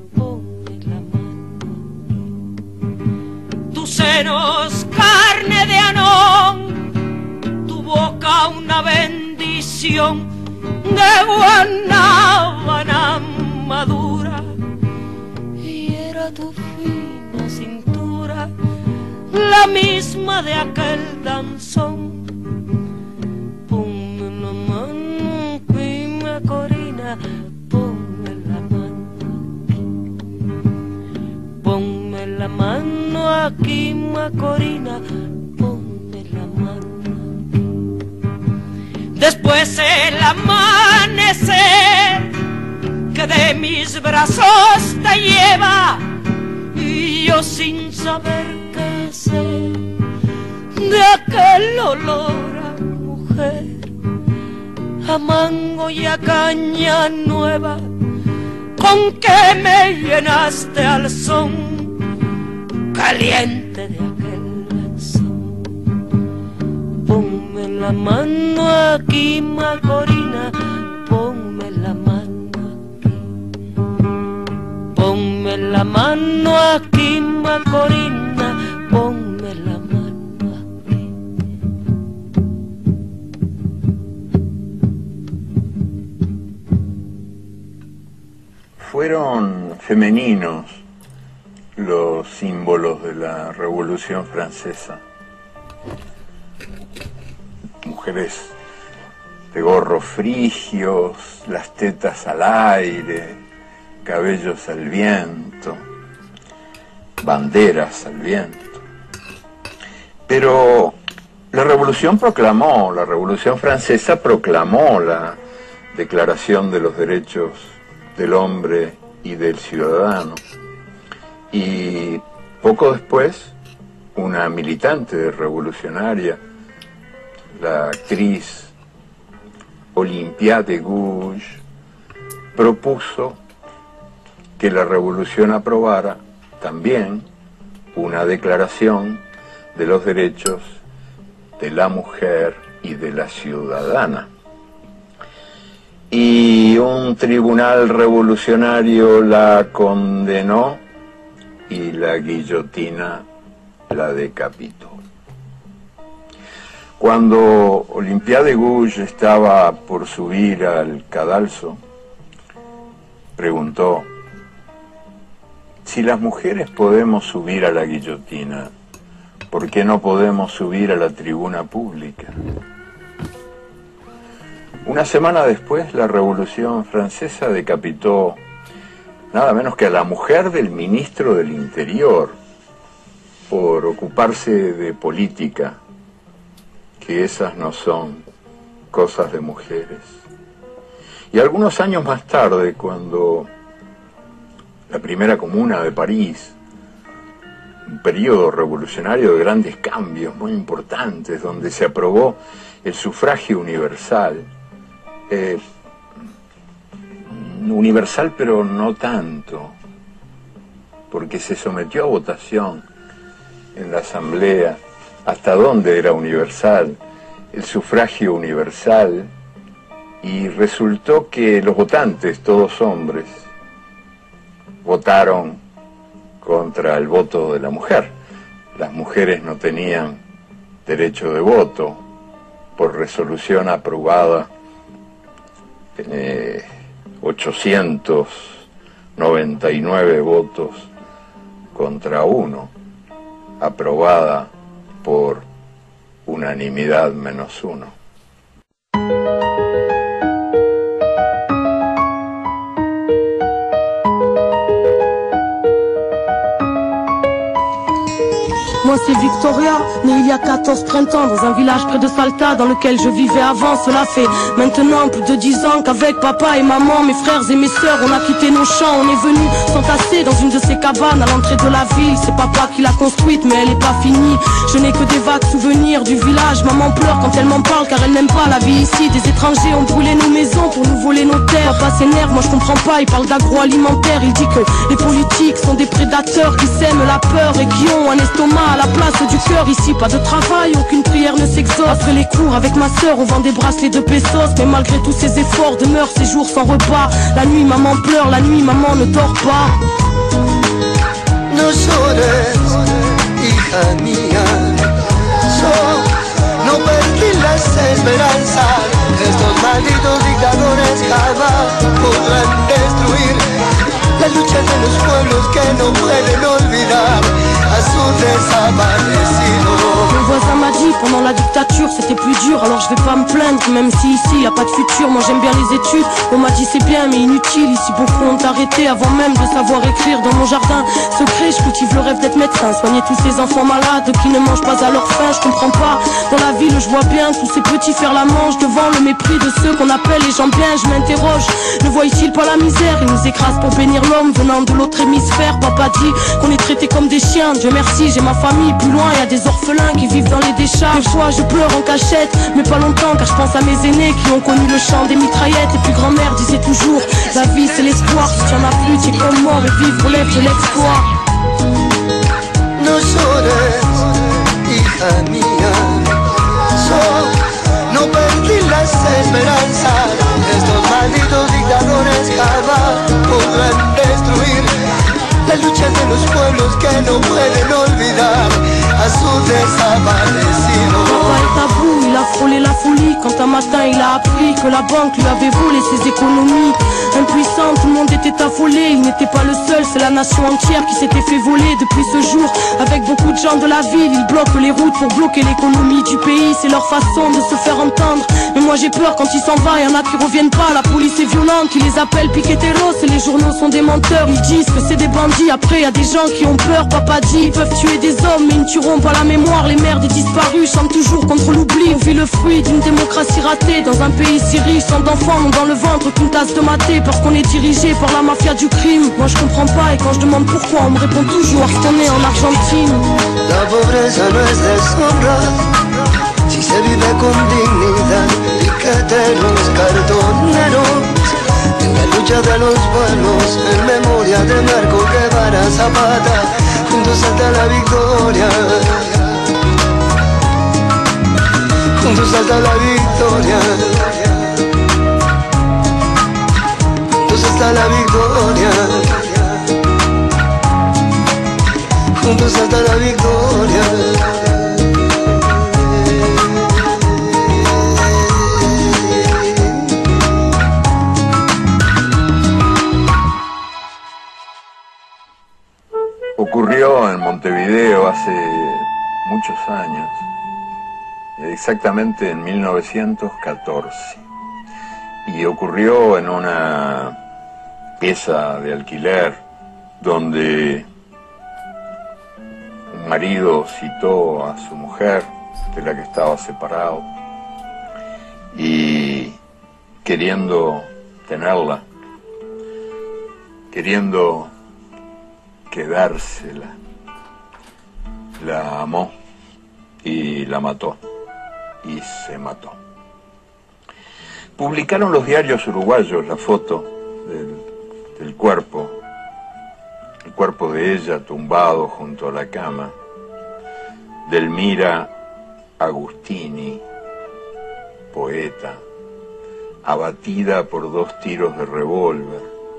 Tus senos carne de anón, tu boca una bendición de guanábana madura, y era tu fina cintura la misma de aquel danzón. Ponme la mano aquí, Macorina. Ponme la mano aquí. Ponme la mano aquí, Macorina. Ponme la mano aquí. Después el amanecer que de mis brazos te lleva, y yo sin saber qué hacer de aquel olor a mujer, a mango y a caña nueva, con que me llenaste al son caliente de aquel lanzón. Ponme la mano aquí, Macorina. Ponme la mano aquí. Ponme la mano aquí, Macorina. Ponme la mano aquí. Fueron femeninos los símbolos de la Revolución Francesa. Mujeres de gorros frigios, las tetas al aire, cabellos al viento, banderas al viento. Pero la Revolución Francesa proclamó la Declaración de los Derechos del Hombre y del Ciudadano. Y poco después, una militante revolucionaria, la actriz Olympiade de Gouges, propuso que la revolución aprobara también una declaración de los derechos de la mujer y de la ciudadana. Y un tribunal revolucionario la condenó y la guillotina la decapitó. Cuando Olympiade Gouges estaba por subir al cadalso, preguntó: si las mujeres podemos subir a la guillotina, ¿por qué no podemos subir a la tribuna pública? Una semana después, la Revolución Francesa decapitó nada menos que a la mujer del ministro del Interior por ocuparse de política, que esas no son cosas de mujeres. Y algunos años más tarde, cuando la primera comuna de París, un periodo revolucionario de grandes cambios muy importantes, donde se aprobó el sufragio universal, universal pero no tanto, porque se sometió a votación en la asamblea hasta dónde era universal el sufragio universal, y resultó que los votantes, todos hombres, votaron contra el voto de la mujer. Las mujeres no tenían derecho de voto por resolución aprobada 899 votos contra 1, aprobada por unanimidad -1. Moi c'est Victoria, née il y a 14 printemps dans un village près de Salta dans lequel je vivais avant. Cela fait maintenant plus de 10 ans qu'avec papa et maman, mes frères et mes sœurs, on a quitté nos champs. On est venus s'entasser dans une de ces cabanes à l'entrée de la ville. C'est papa qui l'a construite mais elle est pas finie. Je n'ai que des vagues souvenirs du village. Maman pleure quand elle m'en parle car elle n'aime pas la vie ici. Des étrangers ont brûlé nos maisons pour nous voler nos terres. Papa s'énerve, moi je comprends pas, il parle d'agroalimentaire. Il dit que les politiques sont des prédateurs qui sèment la peur et qui ont un estomac à la place du cœur. Ici pas de travail, aucune prière ne s'exauce. Après les cours avec ma sœur on vend des bracelets de pesos. Mais malgré tous ces efforts demeurent ces jours sans repas. La nuit maman pleure, la nuit maman ne dort pas. No llores, hija mía, no perdí las esperanzas. Estos malditos dictadores jamás podrán destruir la lucha de los pueblos que no pueden olvidar à son desaparecido. Mon voisin m'a dit pendant la dictature c'était plus dur, alors je vais pas me plaindre même si ici y a pas de futur. Moi j'aime bien les études, on m'a dit c'est bien mais inutile. Ici beaucoup ont arrêté avant même de savoir écrire. Dans mon jardin secret je cultive le rêve d'être médecin, soigner tous ces enfants malades qui ne mangent pas à leur faim. Je comprends pas, dans la ville je vois bien tous ces petits faire la manche devant le mépris de ceux qu'on appelle les gens bien. Je m'interroge, ne voient-ils pas la misère? Ils nous écrasent pour bénir l'homme venant de l'autre hémisphère. Papa dit qu'on est traités comme des chiens. Dieu merci j'ai ma famille, plus loin y a des orphelins qui vivent dans les décharges. Des fois je pleure en cachette, mais pas longtemps car je pense à mes aînés qui ont connu le chant des mitraillettes. Et puis grand-mère disait toujours, la vie c'est l'espoir, si tu en as plus tu es comme mort et vivre relève de l'exploit. No llores, hija mía, no perdí las esperanzas. Estos malditos dictadores jamás podrán destruir la lucha de los pueblos que no pueden olvidar à son desaparecido. Papa est à bout, il a frôlé la folie quand un matin il a appris que la banque lui avait volé ses économies. Impuissant, tout le monde était affolé, il n'était pas le seul, c'est la nation entière qui s'était fait voler. Depuis ce jour, avec beaucoup de gens de la ville, ils bloquent les routes pour bloquer l'économie du pays. C'est leur façon de se faire entendre. Mais moi j'ai peur quand il s'en va, y en a qui reviennent pas. La police est violente, qui les appelle piqueteros et les journaux sont des menteurs. Ils disent que c'est des bandits, après y a des gens qui ont peur. Papa dit, ils peuvent tuer des hommes mais ils ne tueront pas la mémoire. Les mères des disparus chantent toujours contre l'oubli. On vit le fruit d'une démocratie ratée dans un pays si riche. Tant d'enfants n'ont dans le ventre qu'une tasse de maté parce qu'on est dirigé par la mafia du crime. Moi je comprends pas et quand je demande pourquoi on me répond toujours parce qu'on est en Argentine. La pobreza no es deshonra si se vive con dignidad. Piqueteros, cartoneros, en la lucha de los pueblos, en memoria de Marco Guevara Zapata, juntos hasta la victoria. Juntos hasta la victoria. Juntos hasta la victoria. Juntos hasta la victoria. ocurrió en Montevideo hace muchos años, exactamente en 1914, y ocurrió en una pieza de alquiler donde un marido citó a su mujer, de la que estaba separado, y queriendo tenerla, queriendo quedársela, la amó y la mató, y se mató. Publicaron los diarios uruguayos la foto del cuerpo, el cuerpo de ella tumbado junto a la cama, de Elmira Agustini, poeta, abatida por 2 tiros de revólver,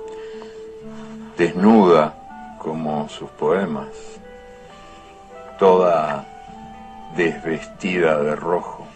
desnuda como sus poemas, toda desvestida de rojo.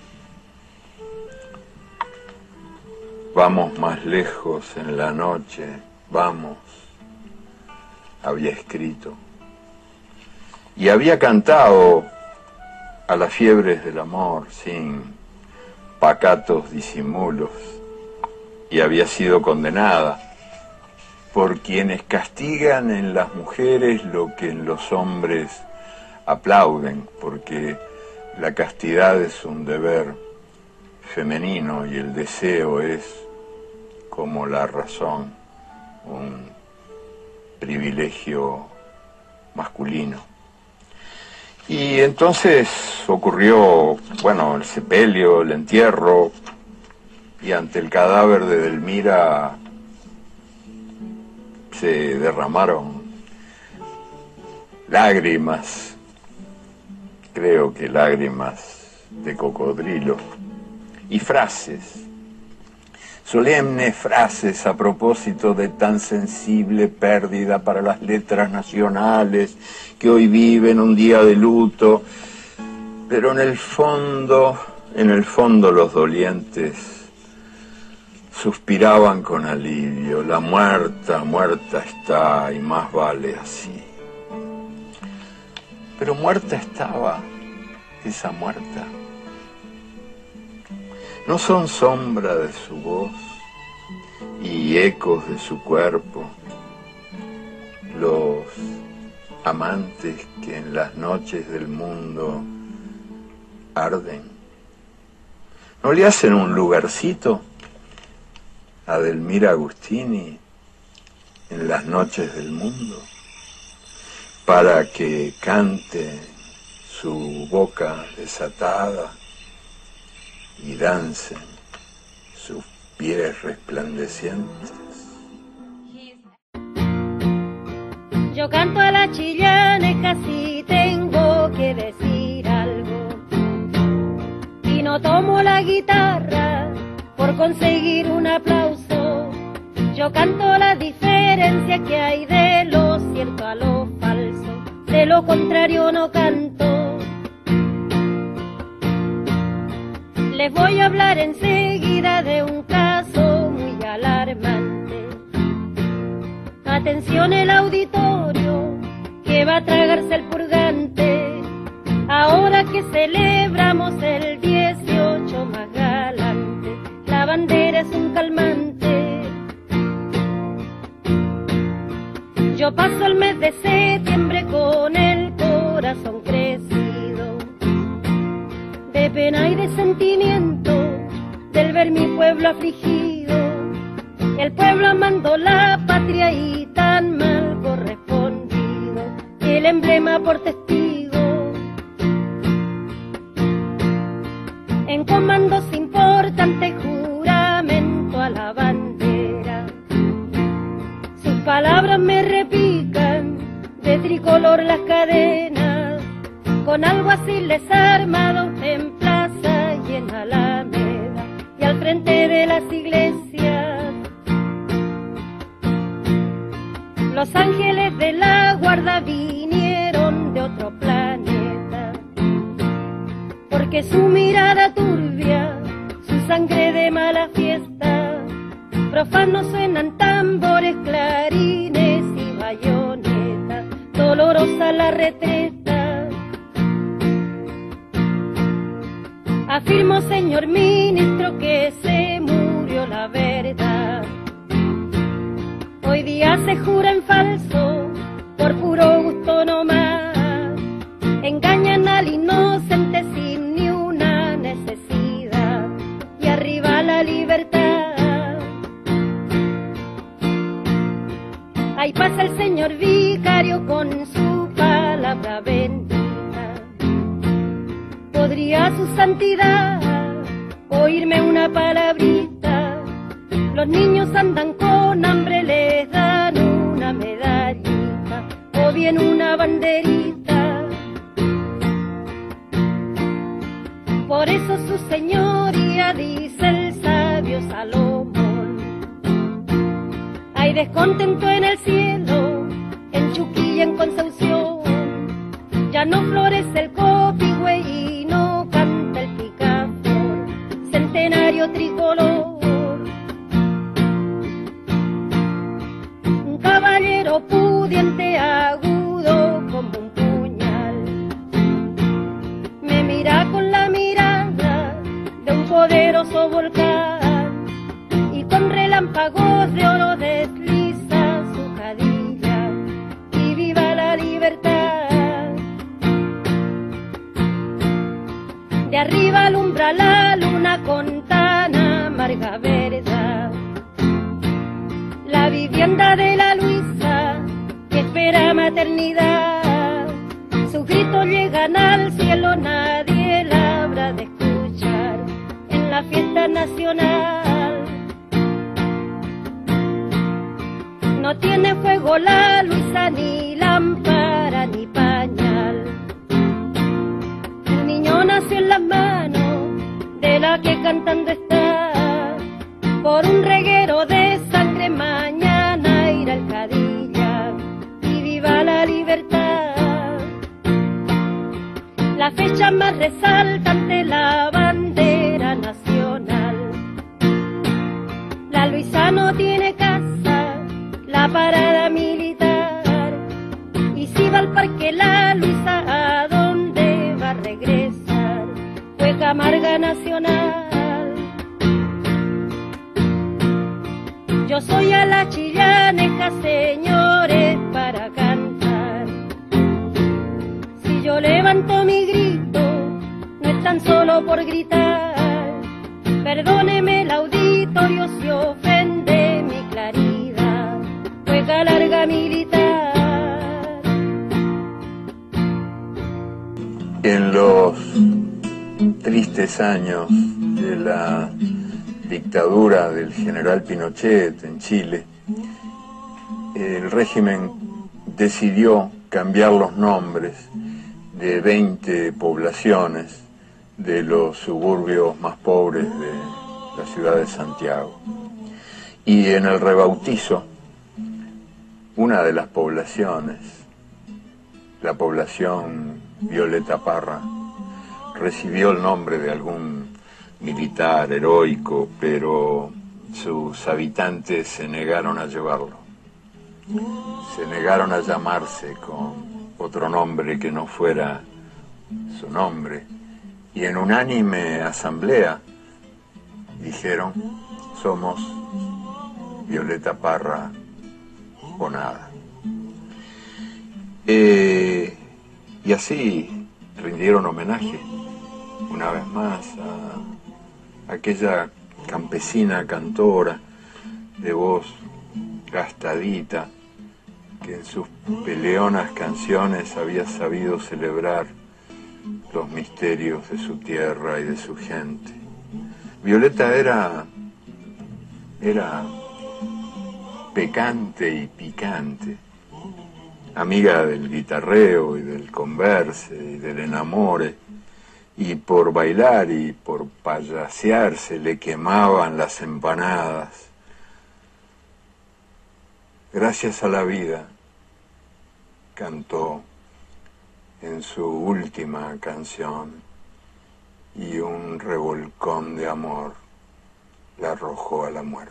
Vamos más lejos en la noche, vamos, había escrito. Y había cantado a las fiebres del amor sin pacatos disimulos, y había sido condenada por quienes castigan en las mujeres lo que en los hombres aplauden, porque la castidad es un deber femenino y el deseo es, como la razón, un privilegio masculino. Y entonces ocurrió, bueno, el sepelio, el entierro, y ante el cadáver de Delmira se derramaron lágrimas, creo que lágrimas de cocodrilo, y frases, solemnes frases a propósito de tan sensible pérdida para las letras nacionales que hoy viven un día de luto, pero en el fondo los dolientes suspiraban con alivio. La muerta, muerta está, y más vale así. Pero muerta estaba esa muerta. ¿No son sombra de su voz y ecos de su cuerpo los amantes que en las noches del mundo arden? ¿No le hacen un lugarcito a Delmira Agustini en las noches del mundo para que cante su boca desatada y dancen sus pies resplandecientes? Yo canto a las chillanejas y tengo que decir algo, y no tomo la guitarra por conseguir un aplauso. Yo canto la diferencia que hay de lo cierto a lo falso, de lo contrario no canto. Les voy a hablar enseguida de un caso muy alarmante. Atención el auditorio, que va a tragarse el purgante, ahora que celebramos el 18 más galante. La bandera es un calmante. Yo paso el mes de septiembre con el corazón crecido, de pena y de sentimiento, del ver mi pueblo afligido. El pueblo amando la patria y tan mal correspondido, el emblema por testigo. En comandos importantes, juramento a la bandera. Sus palabras me repican, de tricolor las cadenas, con alguaciles armados en plaza y en alameda, y al frente de las iglesias. Los ángeles de la guarda vinieron de otro planeta, porque su mirada turbia, su sangre de mala fiesta, profanos suenan tambores, clarines y bayonetas, dolorosa la retreta. Afirmo, señor ministro, que se murió la verdad. Hoy día se jura en falso, por puro gusto nomás. Engañan al inocente sin ni una necesidad. Y arriba la libertad. Ahí pasa el señor vicario con su palabra bendita. ¿Podría su santidad oírme una palabrita? Los niños andan con hambre, les dan una medallita o bien una banderita. Por eso su señoría, dice el sabio Salomón, hay descontento en el cielo, en Chuquilla y en Concepción. Ya no florece el copihue y no canta el picaflor, centenario tricolor. Un caballero pudiente, agudo como un puñal, me mira con la mirada de un poderoso volcán y con relámpagos de oro desliza su cadilla y viva la libertad. De arriba alumbra la luna con tan amarga verdad. La vivienda de la Luisa que espera maternidad. Sus gritos llegan al cielo, nadie la habrá de escuchar en la fiesta nacional. No tiene fuego la Luisa, ni lámpara, ni pañal. El niño nació en las manos de la que cantando está. Por un reguero de sangre mañana irá el Cadilla y viva la libertad. La fecha más resaltante, la bandera nacional. La Luisa no tiene casa, la parada militar. Y si va al parque la Luisa, ¿a dónde va a regresar? Fue Camarga Nacional. Yo soy a la chillaneja, señores, para cantar. Si yo levanto mi grito, no es tan solo por gritar. Perdóneme el auditorio si ofende mi claridad. Juega larga militar. En los tristes años de la dictadura del general Pinochet en Chile, el régimen decidió cambiar los nombres de 20 poblaciones de los suburbios más pobres de la ciudad de Santiago. Y en el rebautizo, una de las poblaciones, la población Violeta Parra, recibió el nombre de algún militar heroico, pero sus habitantes se negaron a llevarlo. Se negaron a llamarse con otro nombre que no fuera su nombre. Y en unánime asamblea dijeron: somos Violeta Parra o nada. Y así rindieron homenaje una vez más a aquella campesina cantora de voz gastadita que en sus peleonas canciones había sabido celebrar los misterios de su tierra y de su gente. Violeta era pecante y picante, amiga del guitarreo y del converse y del enamore, y por bailar y por payasear se le quemaban las empanadas. Gracias a la vida, cantó en su última canción, y un revolcón de amor la arrojó a la muerte.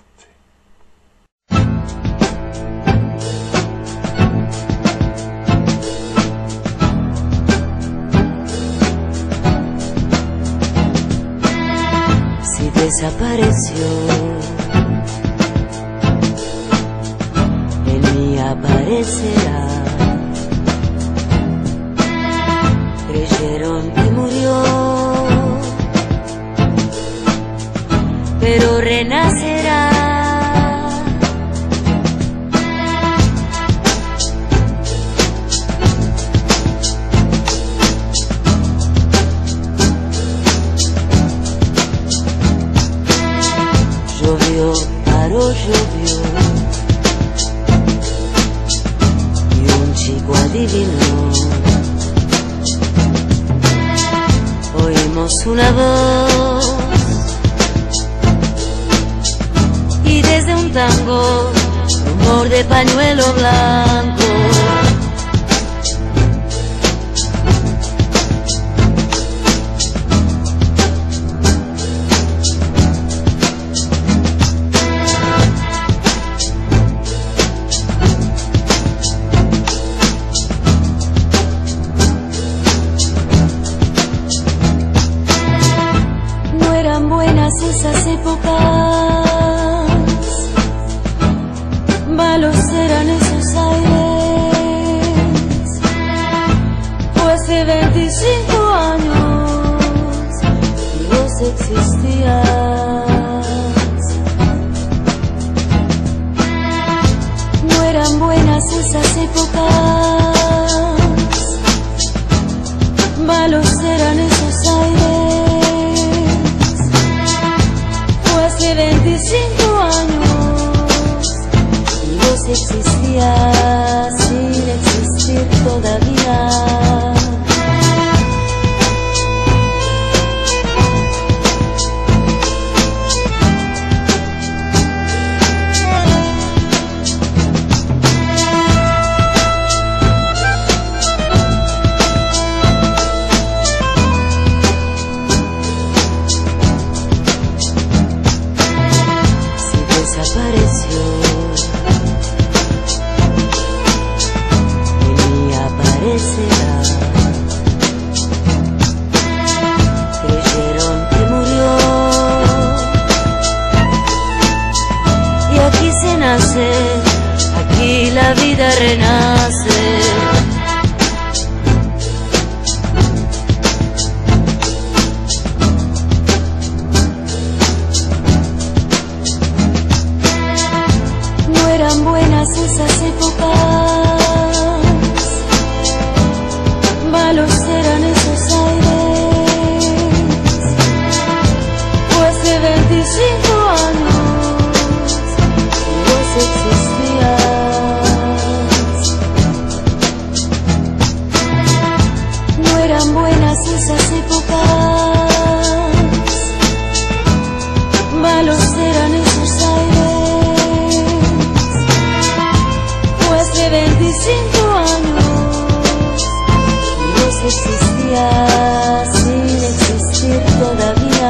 desapareció, en mí aparecerá. Creyeron que murió, pero renacerá. Llovió, paró, llovió, y un chico adivinó. Oímos una voz y desde un tango, rumor de pañuelo blanco. Esas épocas, malos eran esos aires. Fue hace 25 años y vos existías. No eran buenas esas épocas, malos eran esos aires. Hace 25 años y vos existías sin existir todavía. Desapareció, en mí aparecerá. Creyeron que murió, y aquí se nace, aquí la vida renace. Eran buenas esas épocas, malos eran esos aires. Fue hace 25 años y vos existías. No eran buenas esas épocas, malos eran esos aires. 25 años y vos existías sin existir todavía.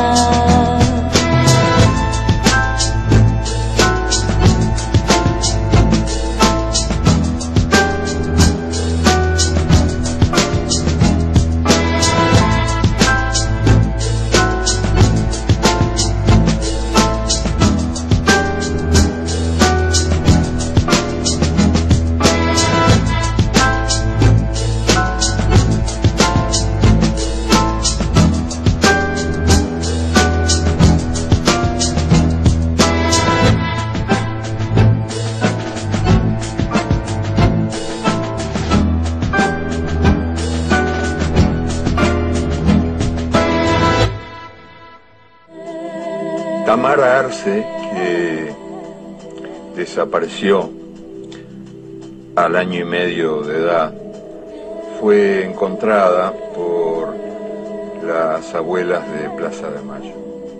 Tamara Arce, que desapareció al año y medio de edad, fue encontrada por las abuelas de Plaza de Mayo.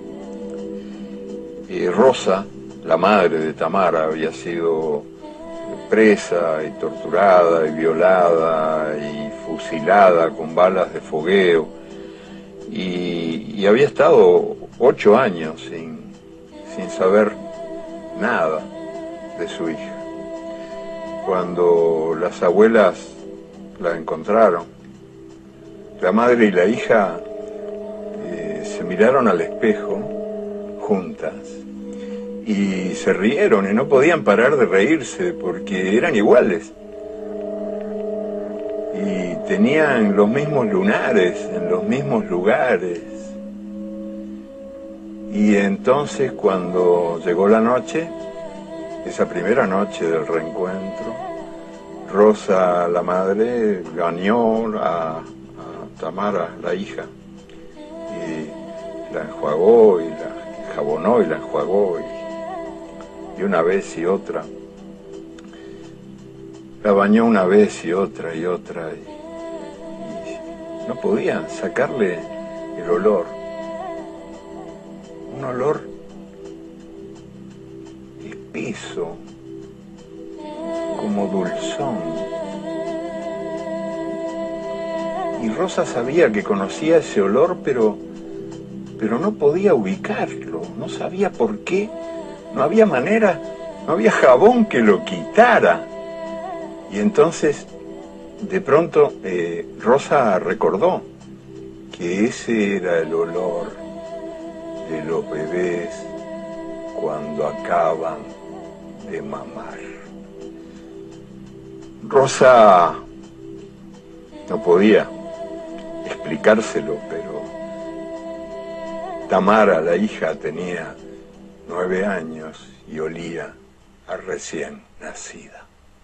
Rosa, la madre de Tamara, había sido presa y torturada y violada y fusilada con balas de fogueo, y había estado 8 años sin saber nada de su hija. Cuando las abuelas la encontraron, la madre y la hija se miraron al espejo juntas y se rieron y no podían parar de reírse porque eran iguales. Y tenían los mismos lunares en los mismos lugares. Y entonces cuando llegó la noche, esa primera noche del reencuentro, Rosa, la madre, bañó a Tamara, la hija, y la enjuagó y la jabonó y la enjuagó y una vez y otra. La bañó una vez y otra y otra y no podían sacarle el olor. Un olor espeso, como dulzón. Y Rosa sabía que conocía ese olor, pero no podía ubicarlo, no sabía por qué, no había manera, no había jabón que lo quitara. Y entonces, de pronto, Rosa recordó que ese era el olor de los bebés cuando acaban de mamar. Rosa no podía explicárselo, pero Tamara, la hija, tenía 9 años y olía a recién nacida.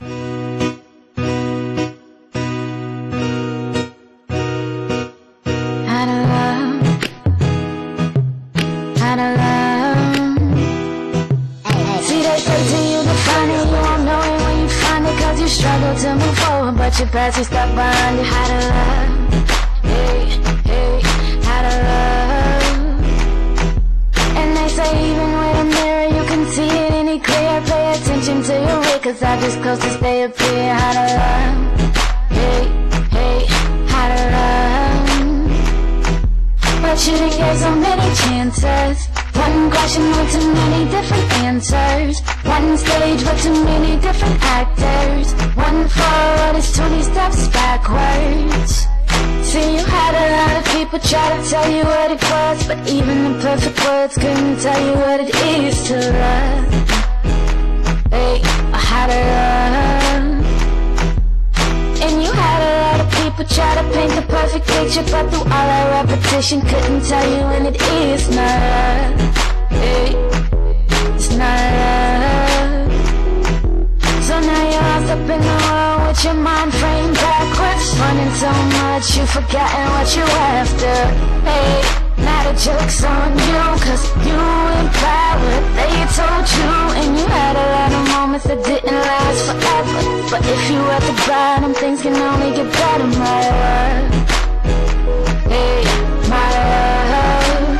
To move forward, but your past is stuck behind you. How to love, hey, hey, how to love. And they say even with a mirror you can see it any clear. Pay attention to your way, cause I just close to stay up here. How to love, hey, hey, how to love. But you didn't get so many chances. One question with too many different answers. One stage with too many different actors. One forward is 20 steps backwards. See, you had a lot of people try to tell you what it was, but even the perfect words couldn't tell you what it is to love. Hey, how to love. And you had a lot of people try to paint the perfect picture, but through all that repetition couldn't tell you when it is not love. Hey, it's not love. So now you're lost up in the world with your mind framed backwards, running so much you've forgotten what you're after. Hey, now the joke's on you, cause you implied what they told you. And you had a lot of moments that didn't last forever, but if you at the bottom, things can only get better, my love. Hey, my love.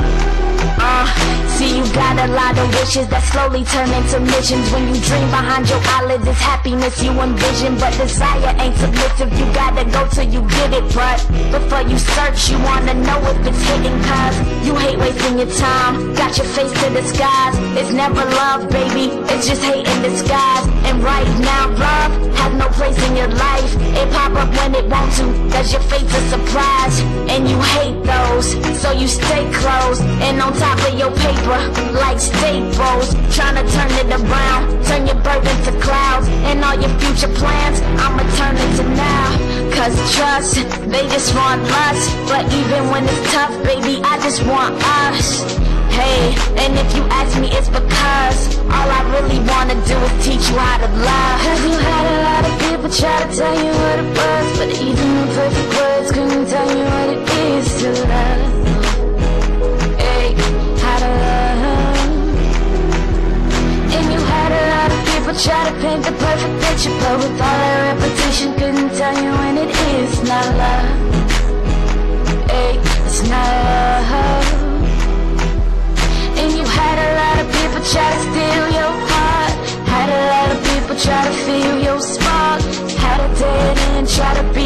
See, you got a lot of wishes that slowly turn into missions. When you dream behind your eyelids, it's happiness you envision. But desire ain't submissive, you gotta go till you get it. But before you search, you wanna know if it's hidden, cause you hate wasting your time. Got your face to the skies. It's never love, baby, it's just hate in disguise. And right now, love has no place in your life. It pop up when it wants to, cause your fate's a surprise. And you hate those, so you stay close. And on top of your paper, like staples, trying to turn it around, turn your burden to clouds. And all your future plans, I'ma turn into now. Cause trust, they just want lust. But even when it's tough, baby, I just want us. Hey, and if you ask me, it's because all I really wanna do is teach you how to love. Cause you had a lot of people try to tell you what it was, but even the perfect words couldn't tell you what it is to love. Hey, how to love. And you had a lot of people try to paint the perfect picture, but with all that repetition couldn't tell you when it is not love. Hey, it's not love. And you had a lot of people try to steal your heart. Had a lot of people try to feel your spark. Had a dead end, try to be